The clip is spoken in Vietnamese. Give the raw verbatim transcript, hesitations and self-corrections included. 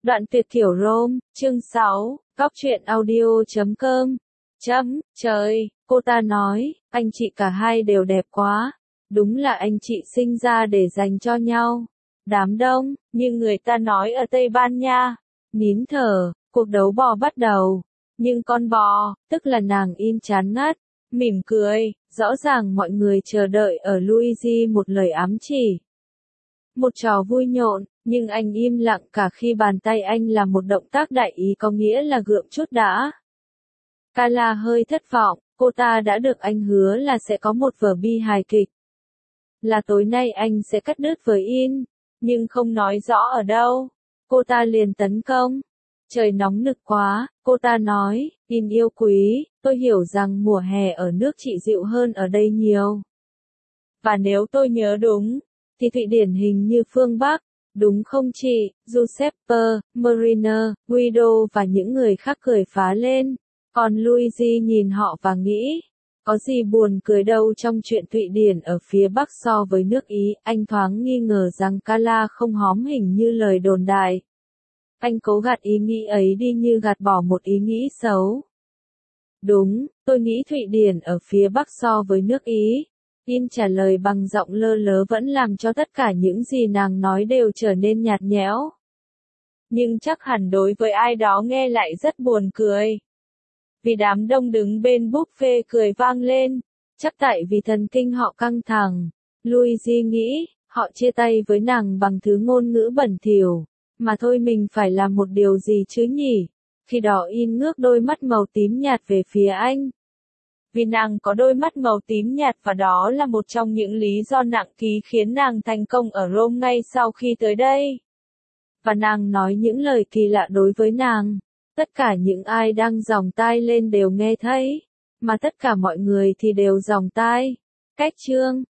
Đoạn tuyệt kiểu Rome, chương sáu, góc truyện audio chấm com. Chấm, trời, cô ta nói, anh chị cả hai đều đẹp quá. Đúng là anh chị sinh ra để dành cho nhau. Đám đông, như người ta nói ở Tây Ban Nha. Nín thở, cuộc đấu bò bắt đầu. Nhưng con bò, tức là nàng im chán ngắt, mỉm cười, rõ ràng mọi người chờ đợi ở Luigi một lời ám chỉ. Một trò vui nhộn, nhưng anh im lặng cả khi bàn tay anh làm một động tác đại ý có nghĩa là gượng chút đã. Carla hơi thất vọng, cô ta đã được anh hứa là sẽ có một vở bi hài kịch. Là tối nay anh sẽ cắt đứt với In, nhưng không nói rõ ở đâu. Cô ta liền tấn công. Trời nóng nực quá, cô ta nói, In yêu quý, tôi hiểu rằng mùa hè ở nước chị dịu hơn ở đây nhiều. Và nếu tôi nhớ đúng, thì Thụy Điển hình như phương Bắc, đúng không chị? Giuseppe, Marina, Guido và những người khác cười phá lên. Còn Luigi nhìn họ và nghĩ, có gì buồn cười đâu trong chuyện Thụy Điển ở phía Bắc so với nước Ý. Anh thoáng nghi ngờ rằng Carla không hóm hình như lời đồn đại. Anh cố gạt ý nghĩ ấy đi như gạt bỏ một ý nghĩ xấu. Đúng, tôi nghĩ Thụy Điển ở phía Bắc so với nước Ý. In trả lời bằng giọng lơ lớ vẫn làm cho tất cả những gì nàng nói đều trở nên nhạt nhẽo. Nhưng chắc hẳn đối với ai đó nghe lại rất buồn cười. Vì đám đông đứng bên buffet cười vang lên, chắc tại vì thần kinh họ căng thẳng. Luigi nghĩ, họ chia tay với nàng bằng thứ ngôn ngữ bẩn thỉu, mà thôi mình phải làm một điều gì chứ nhỉ? Khi đó In ngước đôi mắt màu tím nhạt về phía anh. Vì nàng có đôi mắt màu tím nhạt và đó là một trong những lý do nặng ký khiến nàng thành công ở Rome ngay sau khi tới đây. Và nàng nói những lời kỳ lạ đối với nàng. Tất cả những ai đang dòng tai lên đều nghe thấy, mà tất cả mọi người thì đều dòng tai. Cách chương